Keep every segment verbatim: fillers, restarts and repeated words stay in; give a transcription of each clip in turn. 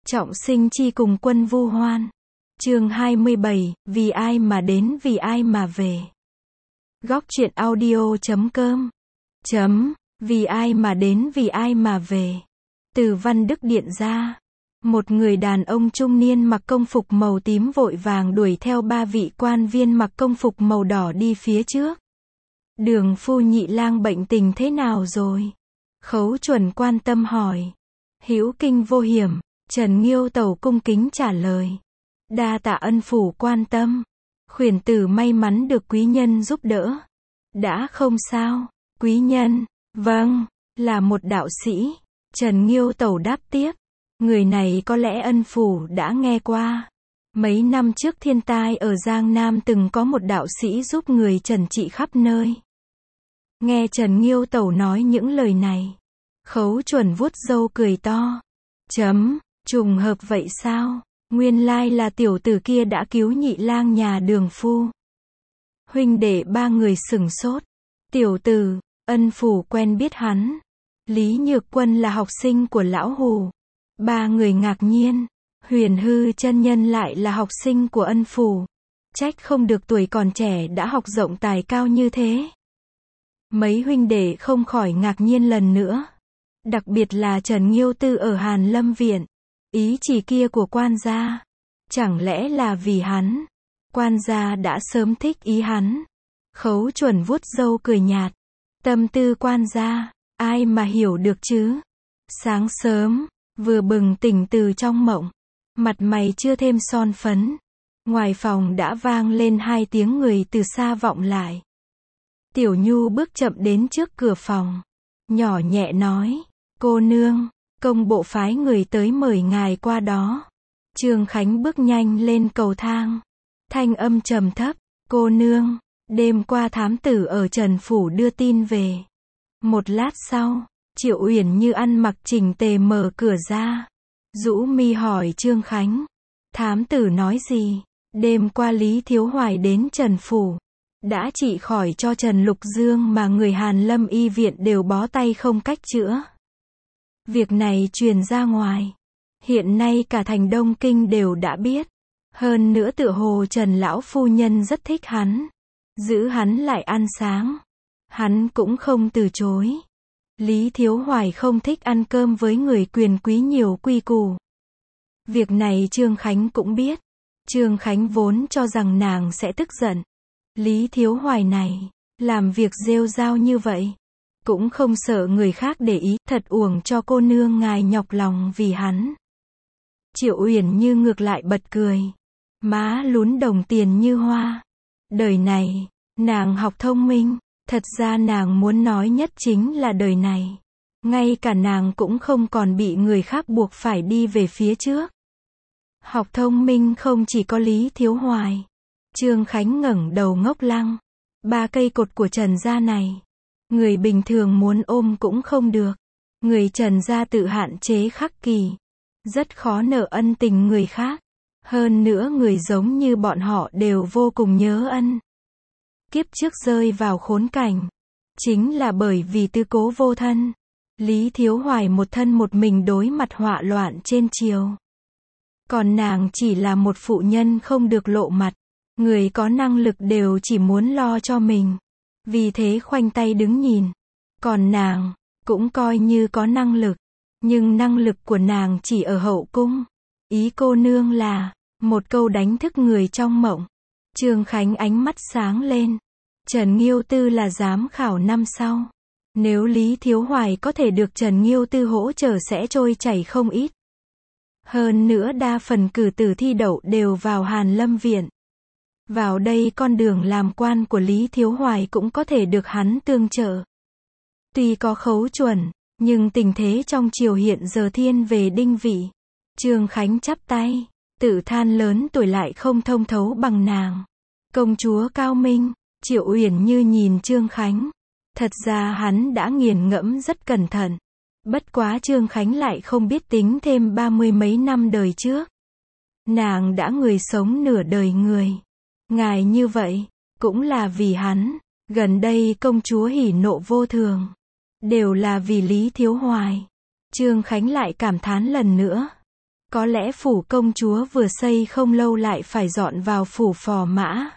Trọng sinh chi cùng quân vu hoan. Chương hai mươi bảy, vì ai mà đến vì ai mà về. Góc truyện audio chấm com. Chấm, vì ai mà đến vì ai mà về. Từ Văn Đức Điện ra. Một người đàn ông trung niên mặc công phục màu tím vội vàng đuổi theo ba vị quan viên mặc công phục màu đỏ đi phía trước. Đường phu nhị lang bệnh tình thế nào rồi? Khấu Chuẩn quan tâm hỏi. Hữu kinh vô hiểm, Trần Nghiêu Tẩu cung kính trả lời. Đa tạ ân phủ quan tâm. Khuyển tử may mắn được quý nhân giúp đỡ. Đã không sao, quý nhân, vâng, là một đạo sĩ. Trần Nghiêu Tẩu đáp tiếp. Người này có lẽ ân phủ đã nghe qua. Mấy năm trước thiên tai ở Giang Nam từng có một đạo sĩ giúp người trần trị khắp nơi. Nghe Trần Nghiêu Tẩu nói những lời này. Khấu Chuẩn vuốt râu cười to. Chấm, trùng hợp vậy sao? Nguyên lai là tiểu tử kia đã cứu nhị lang nhà Đường phu. Huynh đệ ba người sửng sốt. Tiểu tử, ân phủ quen biết hắn. Lý Nhược Quân là học sinh của lão Hù. Ba người ngạc nhiên. Huyền Hư chân nhân lại là học sinh của ân phủ. Trách không được tuổi còn trẻ đã học rộng tài cao như thế. Mấy huynh đệ không khỏi ngạc nhiên lần nữa. Đặc biệt là Trần Nghiêu Tư ở Hàn Lâm Viện. Ý chỉ kia của quan gia. Chẳng lẽ là vì hắn? Quan gia đã sớm thích ý hắn. Khấu Chuẩn vuốt râu cười nhạt. Tâm tư quan gia, ai mà hiểu được chứ? Sáng sớm, vừa bừng tỉnh từ trong mộng. Mặt mày chưa thêm son phấn. Ngoài phòng đã vang lên hai tiếng người từ xa vọng lại. Tiểu Nhu bước chậm đến trước cửa phòng. Nhỏ nhẹ nói. Cô nương, công bộ phái người tới mời ngài qua đó. Trương Khánh bước nhanh lên cầu thang. Thanh âm trầm thấp. Cô nương, đêm qua thám tử ở Trần Phủ đưa tin về. Một lát sau, Triệu Uyển Như ăn mặc chỉnh tề mở cửa ra. Rũ mi hỏi Trương Khánh. Thám tử nói gì? Đêm qua Lý Thiếu Hoài đến Trần Phủ. Đã trị khỏi cho Trần Lục Dương mà người Hàn Lâm y viện đều bó tay không cách chữa. Việc này truyền ra ngoài. Hiện nay cả thành Đông Kinh đều đã biết. Hơn nữa tựa hồ Trần Lão Phu Nhân rất thích hắn. Giữ hắn lại ăn sáng. Hắn cũng không từ chối. Lý Thiếu Hoài không thích ăn cơm với người quyền quý nhiều quy củ. Việc này Trương Khánh cũng biết. Trương Khánh vốn cho rằng nàng sẽ tức giận. Lý Thiếu Hoài này, làm việc rêu rao như vậy. Cũng không sợ người khác để ý, thật uổng cho cô nương ngài nhọc lòng vì hắn. Triệu Uyển Như ngược lại bật cười. Má lún đồng tiền như hoa. Đời này, nàng học thông minh. Thật ra nàng muốn nói nhất chính là đời này. Ngay cả nàng cũng không còn bị người khác buộc phải đi về phía trước. Học thông minh không chỉ có Lý Thiếu Hoài. Trương Khánh ngẩng đầu ngốc lăng. Ba cây cột của Trần gia này. Người bình thường muốn ôm cũng không được. Người Trần gia tự hạn chế khắc kỷ. Rất khó nợ ân tình người khác. Hơn nữa người giống như bọn họ đều vô cùng nhớ ân. Kiếp trước rơi vào khốn cảnh. Chính là bởi vì tư cố vô thân. Lý Thiếu Hoài một thân một mình đối mặt họa loạn trên triều. Còn nàng chỉ là một phụ nhân không được lộ mặt. Người có năng lực đều chỉ muốn lo cho mình. Vì thế khoanh tay đứng nhìn. Còn nàng, cũng coi như có năng lực. Nhưng năng lực của nàng chỉ ở hậu cung. Ý cô nương là, một câu đánh thức người trong mộng. Trương Khánh ánh mắt sáng lên. Trần Nghiêu Tư là giám khảo năm sau. Nếu Lý Thiếu Hoài có thể được Trần Nghiêu Tư hỗ trợ sẽ trôi chảy không ít. Hơn nữa đa phần cử tử thi đậu đều vào Hàn Lâm Viện. Vào đây con đường làm quan của Lý Thiếu Hoài cũng có thể được hắn tương trợ. Tuy có Khấu Chuẩn, nhưng tình thế trong triều hiện giờ thiên về Đinh Vị. Trương Khánh chắp tay, tự than lớn tuổi lại không thông thấu bằng nàng. Công chúa cao minh. Triệu Uyển Như nhìn Trương Khánh. Thật ra hắn đã nghiền ngẫm rất cẩn thận. Bất quá Trương Khánh lại không biết tính thêm ba mươi mấy năm đời trước. Nàng đã người sống nửa đời người. Ngài như vậy, cũng là vì hắn. Gần đây công chúa hỉ nộ vô thường. Đều là vì Lý Thiếu Hoài. Trương Khánh lại cảm thán lần nữa. Có lẽ phủ công chúa vừa xây không lâu lại phải dọn vào phủ phò mã.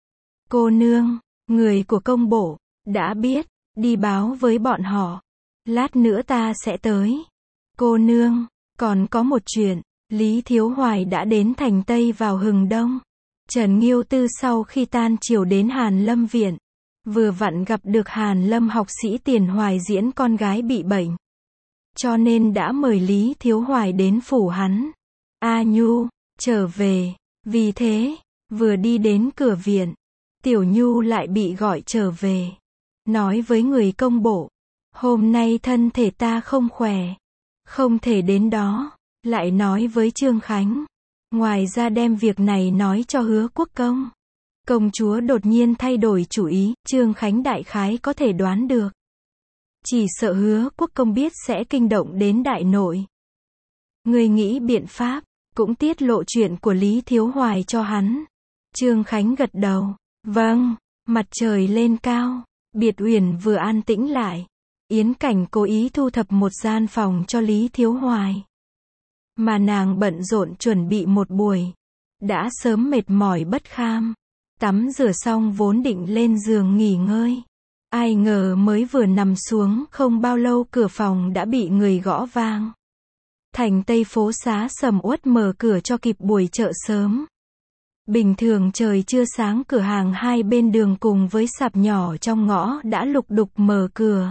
Cô nương, người của công bộ, đã biết, đi báo với bọn họ. Lát nữa ta sẽ tới. Cô nương, còn có một chuyện, Lý Thiếu Hoài đã đến thành Tây vào hừng đông. Trần Nghiêu Tư sau khi tan chiều đến Hàn Lâm Viện. Vừa vặn gặp được Hàn Lâm học sĩ Tiền Hoài diễn con gái bị bệnh. Cho nên đã mời Lý Thiếu Hoài đến phủ hắn. A Nhu, trở về. Vì thế, vừa đi đến cửa viện, Tiểu Nhu lại bị gọi trở về. Nói với người công bộ, hôm nay thân thể ta không khỏe, không thể đến đó. Lại nói với Trương Khánh, ngoài ra đem việc này nói cho Hứa Quốc Công. Công chúa đột nhiên thay đổi chủ ý, Trương Khánh đại khái có thể đoán được. Chỉ sợ Hứa Quốc Công biết sẽ kinh động đến đại nội. Người nghĩ biện pháp, cũng tiết lộ chuyện của Lý Thiếu Hoài cho hắn. Trương Khánh gật đầu, vâng. Mặt trời lên cao, Biệt Uyển vừa an tĩnh lại. Yến Cảnh cố ý thu thập một gian phòng cho Lý Thiếu Hoài. Mà nàng bận rộn chuẩn bị một buổi. Đã sớm mệt mỏi bất kham. Tắm rửa xong vốn định lên giường nghỉ ngơi. Ai ngờ mới vừa nằm xuống không bao lâu cửa phòng đã bị người gõ vang. Thành Tây phố xá sầm uất mở cửa cho kịp buổi chợ sớm. Bình thường trời chưa sáng cửa hàng hai bên đường cùng với sạp nhỏ trong ngõ đã lục đục mở cửa.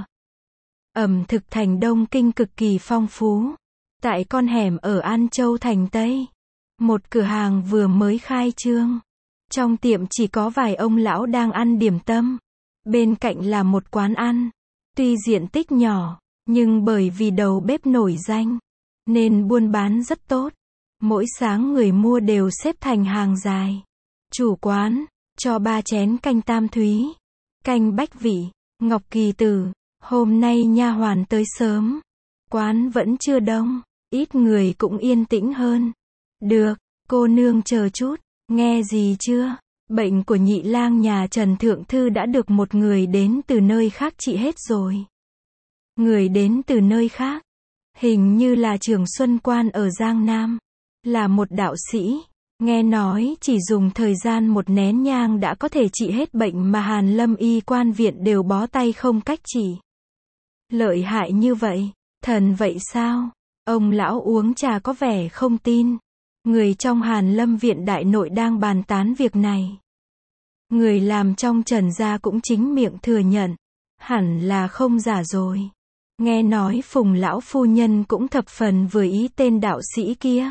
Ẩm thực thành Đông Kinh cực kỳ phong phú. Tại con hẻm ở An Châu thành Tây, một cửa hàng vừa mới khai trương. Trong tiệm chỉ có vài ông lão đang ăn điểm tâm. Bên cạnh là một quán ăn. Tuy diện tích nhỏ, nhưng bởi vì đầu bếp nổi danh, nên buôn bán rất tốt. Mỗi sáng người mua đều xếp thành hàng dài. Chủ quán, cho ba chén canh tam thúy, canh bách vị, ngọc kỳ tử. Hôm nay nha hoàn tới sớm. Quán vẫn chưa đông, ít người cũng yên tĩnh hơn. Được, cô nương chờ chút, nghe gì chưa? Bệnh của nhị lang nhà Trần Thượng Thư đã được một người đến từ nơi khác trị hết rồi. Người đến từ nơi khác, hình như là Trường Xuân Quan ở Giang Nam. Là một đạo sĩ, nghe nói chỉ dùng thời gian một nén nhang đã có thể trị hết bệnh mà Hàn Lâm y quan viện đều bó tay không cách trị. Lợi hại như vậy, thần vậy sao? Ông lão uống trà có vẻ không tin. Người trong Hàn Lâm viện đại nội đang bàn tán việc này. Người làm trong Trần gia cũng chính miệng thừa nhận. Hẳn là không giả rồi. Nghe nói Phùng lão phu nhân cũng thập phần vừa ý tên đạo sĩ kia.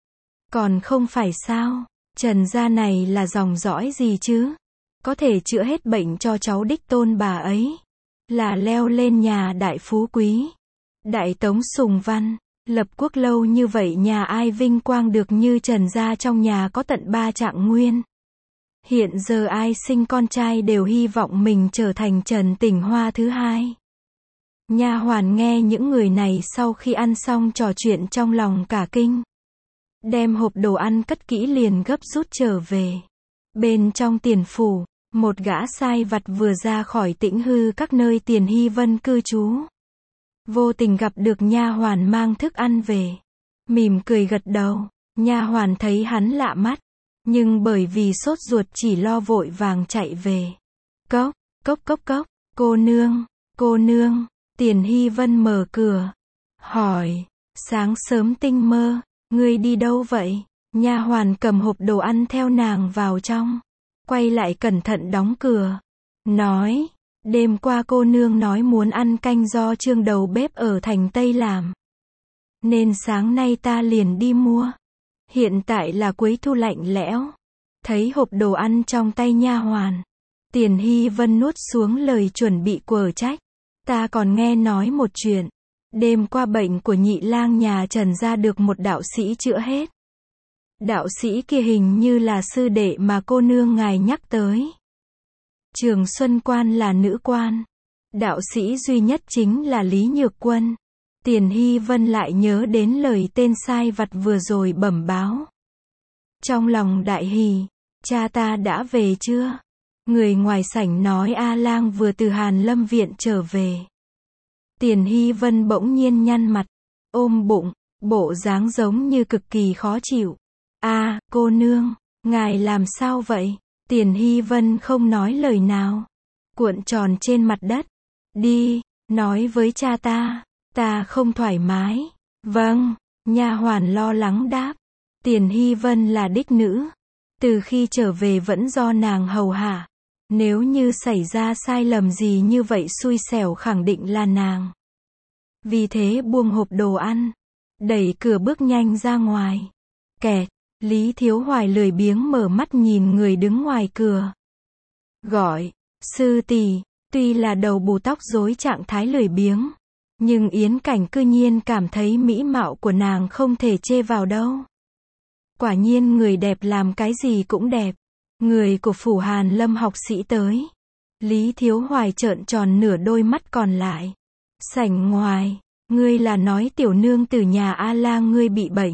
Còn không phải sao? Trần gia này là dòng dõi gì chứ? Có thể chữa hết bệnh cho cháu đích tôn bà ấy. Là leo lên nhà đại phú quý. Đại Tống Sùng Văn, lập quốc lâu như vậy nhà ai vinh quang được như Trần gia trong nhà có tận ba trạng nguyên. Hiện giờ ai sinh con trai đều hy vọng mình trở thành Trần Tỉnh Hoa thứ hai. Nha hoàn nghe những người này sau khi ăn xong trò chuyện trong lòng cả kinh. Đem hộp đồ ăn cất kỹ liền gấp rút trở về. Bên trong tiền phủ, một gã sai vặt vừa ra khỏi Tĩnh Hư các nơi Tiền Hy Vân cư trú. Vô tình gặp được nha hoàn mang thức ăn về. Mỉm cười gật đầu, nha hoàn thấy hắn lạ mắt. Nhưng bởi vì sốt ruột chỉ lo vội vàng chạy về. Cốc, cốc cốc cốc, cô nương, cô nương, Tiền Hy Vân mở cửa. Hỏi, sáng sớm tinh mơ, ngươi đi đâu vậy? Nha hoàn cầm hộp đồ ăn theo nàng vào trong. Quay lại cẩn thận đóng cửa. Nói, đêm qua cô nương nói muốn ăn canh do Trương đầu bếp ở thành Tây làm. Nên sáng nay ta liền đi mua. Hiện tại là cuối thu lạnh lẽo. Thấy hộp đồ ăn trong tay nha hoàn. Tiền Hy Vân nuốt xuống lời chuẩn bị quở trách. Ta còn nghe nói một chuyện. Đêm qua bệnh của nhị lang nhà Trần gia được một đạo sĩ chữa hết. Đạo sĩ kia hình như là sư đệ mà cô nương ngài nhắc tới. Trường Xuân Quan là nữ quan. Đạo sĩ duy nhất chính là Lý Nhược Quân. Tiền Hy Vân lại nhớ đến lời tên sai vặt vừa rồi bẩm báo. Trong lòng đại hỉ, cha ta đã về chưa? Người ngoài sảnh nói A Lang vừa từ Hàn Lâm viện trở về. Tiền Hy Vân bỗng nhiên nhăn mặt, ôm bụng, bộ dáng giống như cực kỳ khó chịu. À, cô nương, ngài làm sao vậy? Tiền Hy Vân không nói lời nào, cuộn tròn trên mặt đất. Đi, nói với cha ta, ta không thoải mái. Vâng, nha hoàn lo lắng đáp. Tiền Hy Vân là đích nữ, từ khi trở về vẫn do nàng hầu hạ. Nếu như xảy ra sai lầm gì như vậy xui xẻo khẳng định là nàng. Vì thế buông hộp đồ ăn, đẩy cửa bước nhanh ra ngoài. Kẹt, Lý Thiếu Hoài lười biếng mở mắt nhìn người đứng ngoài cửa. Gọi, sư tỷ. Tuy là đầu bù tóc rối trạng thái lười biếng, nhưng Yến Cảnh cư nhiên cảm thấy mỹ mạo của nàng không thể chê vào đâu. Quả nhiên người đẹp làm cái gì cũng đẹp. Người của phủ Hàn Lâm học sĩ tới. Lý Thiếu Hoài trợn tròn nửa đôi mắt còn lại. Sảnh ngoài, ngươi là nói tiểu nương từ nhà A Lang ngươi bị bệnh.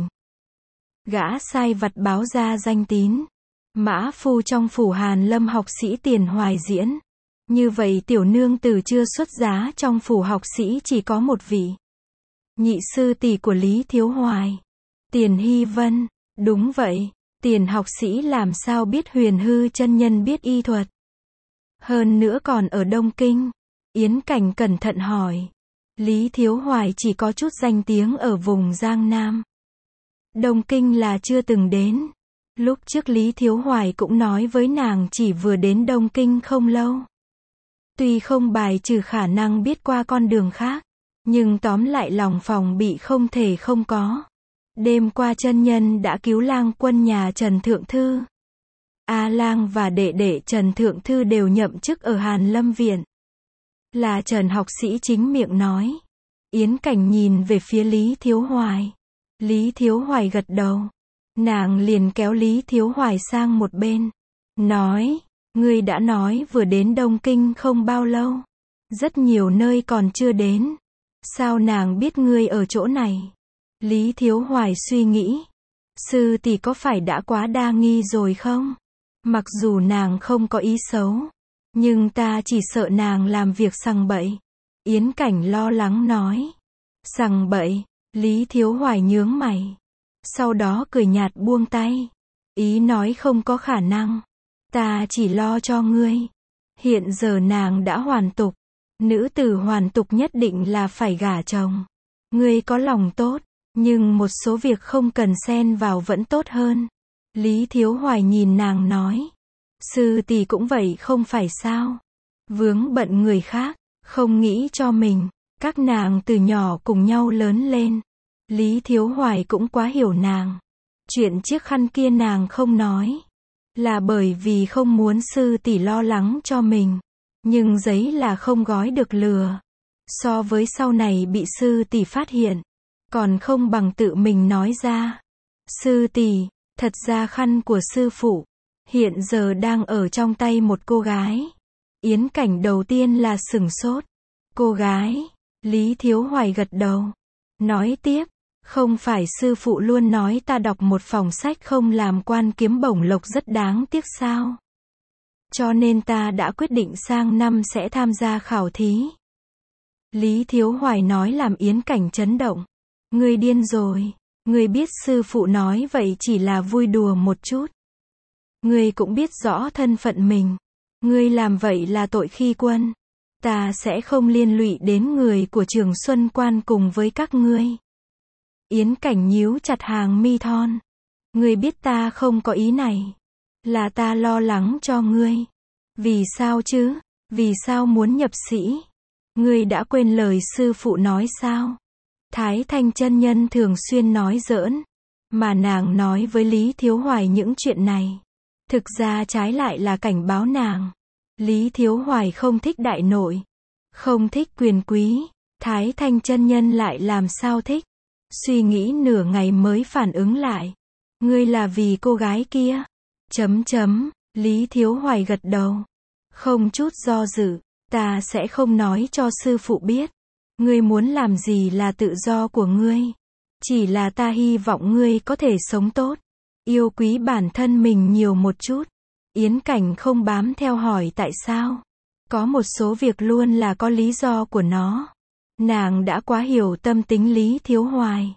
Gã sai vặt báo ra danh tín. Mã phu trong phủ Hàn Lâm học sĩ Tiền Hoài Diễn. Như vậy tiểu nương tử chưa xuất giá trong phủ học sĩ chỉ có một vị. Nhị sư tỷ của Lý Thiếu Hoài. Tiền Hy Vân. Đúng vậy, Tiền học sĩ làm sao biết Huyền Hư chân nhân biết y thuật. Hơn nữa còn ở Đông Kinh. Yến Cảnh cẩn thận hỏi. Lý Thiếu Hoài chỉ có chút danh tiếng ở vùng Giang Nam. Đông Kinh là chưa từng đến. Lúc trước Lý Thiếu Hoài cũng nói với nàng chỉ vừa đến Đông Kinh không lâu. Tuy không bài trừ khả năng biết qua con đường khác, nhưng tóm lại lòng phòng bị không thể không có. Đêm qua chân nhân đã cứu lang quân nhà Trần Thượng Thư. A Lang và đệ đệ Trần Thượng Thư đều nhậm chức ở Hàn Lâm Viện. Là Trần học sĩ chính miệng nói. Yến Cảnh nhìn về phía Lý Thiếu Hoài. Lý Thiếu Hoài gật đầu. Nàng liền kéo Lý Thiếu Hoài sang một bên. Nói, ngươi đã nói vừa đến Đông Kinh không bao lâu. Rất nhiều nơi còn chưa đến. Sao nàng biết ngươi ở chỗ này? Lý Thiếu Hoài suy nghĩ. Sư tỷ có phải đã quá đa nghi rồi không? Mặc dù nàng không có ý xấu, nhưng ta chỉ sợ nàng làm việc sằng bậy. Yến Cảnh lo lắng nói. Sằng bậy, Lý Thiếu Hoài nhướng mày. Sau đó cười nhạt buông tay. Ý nói không có khả năng. Ta chỉ lo cho ngươi. Hiện giờ nàng đã hoàn tục. Nữ tử hoàn tục nhất định là phải gả chồng. Ngươi có lòng tốt, nhưng một số việc không cần xen vào vẫn tốt hơn. Lý Thiếu Hoài nhìn nàng nói. Sư tỷ cũng vậy không phải sao? Vướng bận người khác, không nghĩ cho mình. Các nàng từ nhỏ cùng nhau lớn lên. Lý Thiếu Hoài cũng quá hiểu nàng. Chuyện chiếc khăn kia nàng không nói. Là bởi vì không muốn sư tỷ lo lắng cho mình. Nhưng giấy là không gói được lừa. So với sau này bị sư tỷ phát hiện, còn không bằng tự mình nói ra. Sư tỷ, thật ra khăn của sư phụ hiện giờ đang ở trong tay một cô gái. Yến Cảnh đầu tiên là sửng sốt. Cô gái? Lý Thiếu Hoài gật đầu. Nói tiếp, không phải sư phụ luôn nói ta đọc một phòng sách không làm quan kiếm bổng lộc rất đáng tiếc sao? Cho nên ta đã quyết định sang năm sẽ tham gia khảo thí. Lý Thiếu Hoài nói làm Yến Cảnh chấn động. Ngươi điên rồi, ngươi biết sư phụ nói vậy chỉ là vui đùa một chút. Ngươi cũng biết rõ thân phận mình. Ngươi làm vậy là tội khi quân. Ta sẽ không liên lụy đến người của Trường Xuân Quan cùng với các ngươi. Yến Cảnh nhíu chặt hàng mi thon. Ngươi biết ta không có ý này. Là ta lo lắng cho ngươi. Vì sao chứ? Vì sao muốn nhập sĩ? Ngươi đã quên lời sư phụ nói sao? Thái Thanh chân nhân thường xuyên nói giỡn. Mà nàng nói với Lý Thiếu Hoài những chuyện này. Thực ra trái lại là cảnh báo nàng. Lý Thiếu Hoài không thích đại nội. Không thích quyền quý. Thái Thanh chân nhân lại làm sao thích. Suy nghĩ nửa ngày mới phản ứng lại. Ngươi là vì cô gái kia. Chấm chấm. Lý Thiếu Hoài gật đầu. Không chút do dự. Ta sẽ không nói cho sư phụ biết. Ngươi muốn làm gì là tự do của ngươi. Chỉ là ta hy vọng ngươi có thể sống tốt. Yêu quý bản thân mình nhiều một chút. Yến Cảnh không bám theo hỏi tại sao. Có một số việc luôn là có lý do của nó. Nàng đã quá hiểu tâm tính Lý Thiếu Hoài.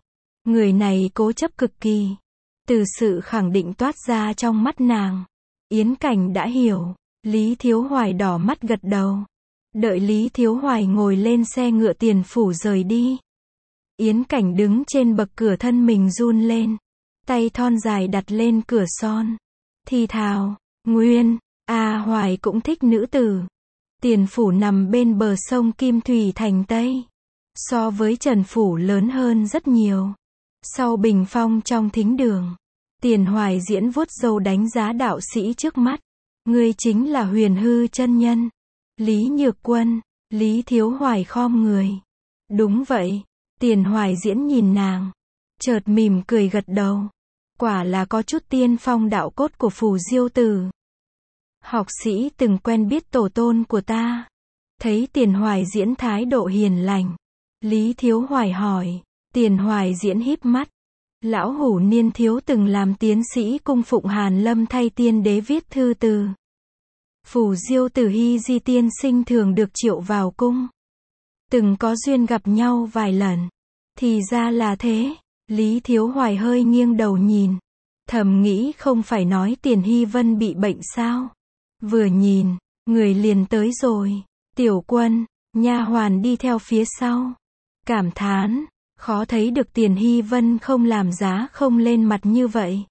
Người này cố chấp cực kỳ. Từ sự khẳng định toát ra trong mắt nàng, Yến Cảnh đã hiểu. Lý Thiếu Hoài đỏ mắt gật đầu. Đợi Lý Thiếu Hoài ngồi lên xe ngựa Tiền phủ rời đi, Yến Cảnh đứng trên bậc cửa, thân mình run lên, tay thon dài đặt lên cửa son, thì thào, Nguyên, a Hoài cũng thích nữ tử. Tiền phủ nằm bên bờ sông Kim Thủy thành Tây, so với Trần phủ lớn hơn rất nhiều. Sau bình phong trong thính đường, Tiền Hoài Diễn vuốt râu đánh giá đạo sĩ trước mắt. Ngươi chính là Huyền Hư chân nhân. Lý Nhược Quân. Lý Thiếu Hoài khom người. Đúng vậy. Tiền Hoài Diễn nhìn nàng, chợt mỉm cười gật đầu. Quả là có chút tiên phong đạo cốt của Phù Diêu Tử. Học sĩ từng quen biết tổ tôn của ta. Thấy Tiền Hoài Diễn thái độ hiền lành, Lý Thiếu Hoài hỏi. Tiền Hoài Diễn híp mắt. Lão hủ niên thiếu từng làm tiến sĩ cung phụng Hàn Lâm thay tiên đế viết thư từ. Phù Diêu Tử Hy Di tiên sinh thường được triệu vào cung. Từng có duyên gặp nhau vài lần. Thì ra là thế. Lý Thiếu Hoài hơi nghiêng đầu nhìn, thầm nghĩ không phải nói Tiền Hy Vân bị bệnh sao. Vừa nhìn, người liền tới rồi. Tiểu Quân, nha hoàn đi theo phía sau. Cảm thán, khó thấy được Tiền Hy Vân không làm giá không lên mặt như vậy.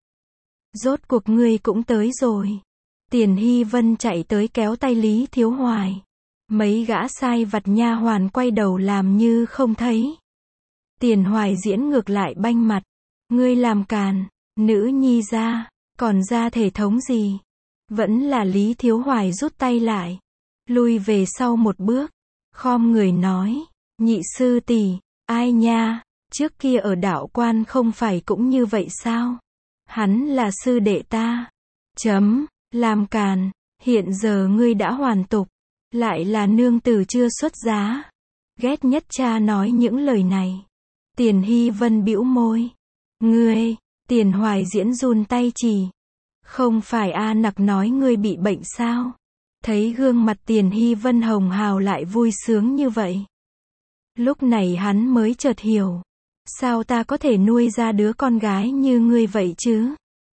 Rốt cuộc ngươi cũng tới rồi. Tiền Hy Vân chạy tới kéo tay Lý Thiếu Hoài. Mấy gã sai vặt nha hoàn quay đầu làm như không thấy. Tiền Hoài Diễn ngược lại banh mặt. Ngươi làm càn, nữ nhi ra, còn ra thể thống gì? Vẫn là Lý Thiếu Hoài rút tay lại, lui về sau một bước, khom người nói, nhị sư tỷ, ai nha, trước kia ở đạo quan không phải cũng như vậy sao? Hắn là sư đệ ta. Chấm, làm càn, hiện giờ ngươi đã hoàn tục, lại là nương tử chưa xuất giá. Ghét nhất cha nói những lời này. Tiền Hy Vân bĩu môi. Ngươi, Tiền Hoài Diễn run tay chỉ. Không phải A Nặc nói ngươi bị bệnh sao? Thấy gương mặt Tiền Hy Vân hồng hào lại vui sướng như vậy. Lúc này hắn mới chợt hiểu. Sao ta có thể nuôi ra đứa con gái như ngươi vậy chứ?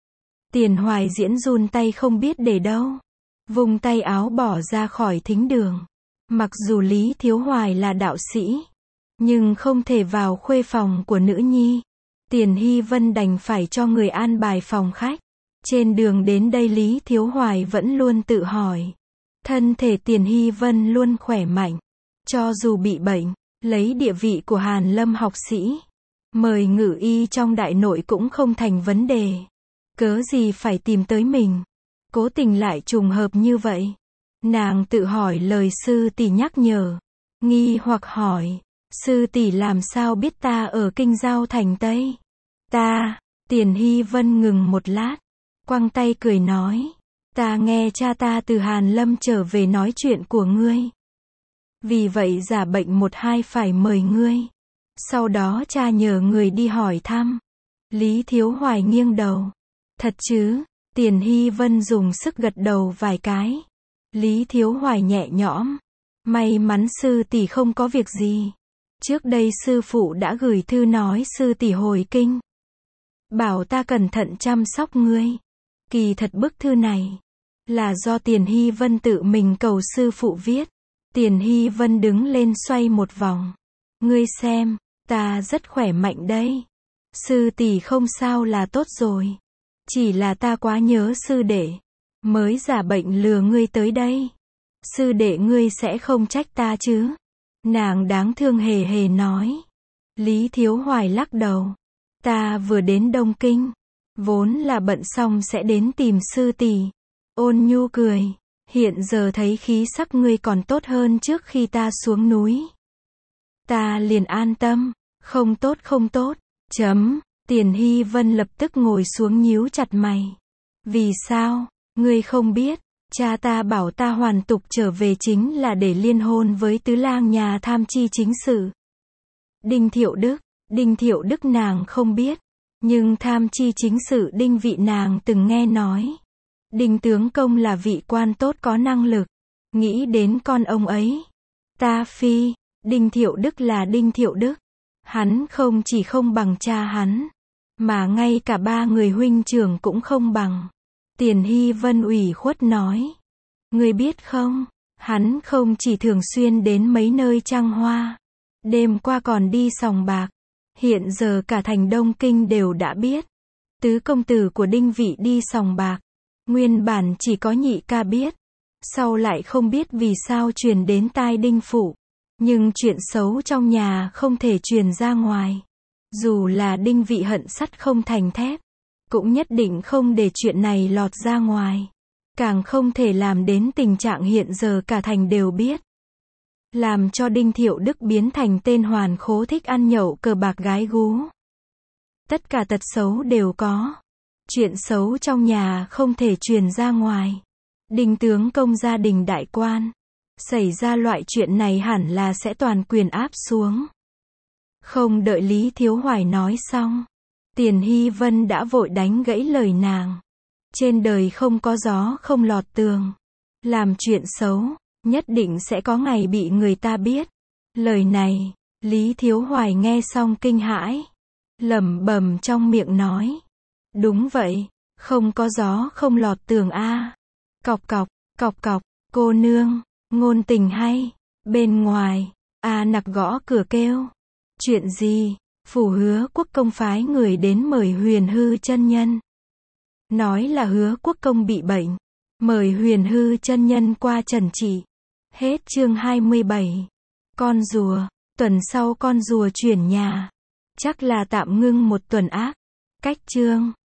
Tiền Hoài Diễn run tay không biết để đâu. Vùng tay áo bỏ ra khỏi thính đường. Mặc dù Lý Thiếu Hoài là đạo sĩ, nhưng không thể vào khuê phòng của nữ nhi. Tiền Hy Vân đành phải cho người an bài phòng khách. Trên đường đến đây Lý Thiếu Hoài vẫn luôn tự hỏi. Thân thể Tiền Hy Vân luôn khỏe mạnh. Cho dù bị bệnh, lấy địa vị của Hàn Lâm học sĩ, mời ngự y trong đại nội cũng không thành vấn đề. Cớ gì phải tìm tới mình? Cố tình lại trùng hợp như vậy. Nàng tự hỏi lời sư tỷ nhắc nhở. Nghi hoặc hỏi. Sư tỷ làm sao biết ta ở Kinh Giao thành Tây? Ta, Tiền Hy Vân ngừng một lát, quăng tay cười nói. Ta nghe cha ta từ Hàn Lâm trở về nói chuyện của ngươi. Vì vậy giả bệnh một hai phải mời ngươi. Sau đó cha nhờ người đi hỏi thăm. Lý Thiếu Hoài nghiêng đầu. Thật chứ? Tiền Hy Vân dùng sức gật đầu vài cái. Lý Thiếu Hoài nhẹ nhõm. May mắn sư tỷ không có việc gì. Trước đây sư phụ đã gửi thư nói sư tỷ hồi kinh. Bảo ta cẩn thận chăm sóc ngươi. Kỳ thật bức thư này là do Tiền Hy Vân tự mình cầu sư phụ viết. Tiền Hy Vân đứng lên xoay một vòng. Ngươi xem, ta rất khỏe mạnh đấy. Sư tỷ không sao là tốt rồi. Chỉ là ta quá nhớ sư đệ, mới giả bệnh lừa ngươi tới đây. Sư đệ ngươi sẽ không trách ta chứ? Nàng đáng thương hề hề nói. Lý Thiếu Hoài lắc đầu. Ta vừa đến Đông Kinh, vốn là bận xong sẽ đến tìm sư tỷ. Ôn nhu cười. Hiện giờ thấy khí sắc ngươi còn tốt hơn trước khi ta xuống núi. Ta liền an tâm. Không tốt không tốt. Chấm. Tiền Hy Vân lập tức ngồi xuống nhíu chặt mày. Vì sao? Ngươi không biết. Cha ta bảo ta hoàn tục trở về chính là để liên hôn với tứ lang nhà tham chi chính sự. Đinh Thiệu Đức. Đinh Thiệu Đức nàng không biết. Nhưng tham chi chính sự Đinh vị nàng từng nghe nói. Đinh tướng công là vị quan tốt có năng lực. Nghĩ đến con ông ấy. Ta phi. Đinh Thiệu Đức là Đinh Thiệu Đức. Hắn không chỉ không bằng cha hắn, mà ngay cả ba người huynh trưởng cũng không bằng. Tiền Hy Vân ủy khuất nói. Ngươi biết không, hắn không chỉ thường xuyên đến mấy nơi trăng hoa, đêm qua còn đi sòng bạc. Hiện giờ cả thành Đông Kinh đều đã biết. Tứ công tử của Đinh Vị đi sòng bạc. Nguyên bản chỉ có nhị ca biết. Sau lại không biết vì sao truyền đến tai Đinh Phụ. Nhưng chuyện xấu trong nhà không thể truyền ra ngoài. Dù là Đinh Vị hận sắt không thành thép, cũng nhất định không để chuyện này lọt ra ngoài. Càng không thể làm đến tình trạng hiện giờ cả thành đều biết. Làm cho Đinh Thiệu Đức biến thành tên hoàn khố thích ăn nhậu cờ bạc gái gú. Tất cả tật xấu đều có. Chuyện xấu trong nhà không thể truyền ra ngoài. Đinh tướng công gia đình đại quan. Xảy ra loại chuyện này hẳn là sẽ toàn quyền áp xuống. Không đợi Lý Thiếu Hoài nói xong, Tiền Hy Vân đã vội đánh gãy lời nàng. Trên đời không có gió không lọt tường. Làm chuyện xấu, nhất định sẽ có ngày bị người ta biết. Lời này, Lý Thiếu Hoài nghe xong kinh hãi. Lẩm bẩm trong miệng nói. Đúng vậy, không có gió không lọt tường a. Cọc cọc, cọc cọc, cô nương, ngôn tình hay. Bên ngoài, A Nặc gõ cửa kêu. Chuyện gì? Phủ Hứa Quốc công phái người đến mời Huyền Hư chân nhân. Nói là Hứa Quốc công bị bệnh, mời Huyền Hư chân nhân qua trần trị. Hết chương hai mươi bảy. Con rùa, tuần sau con rùa chuyển nhà. Chắc là tạm ngưng một tuần ác. Cách chương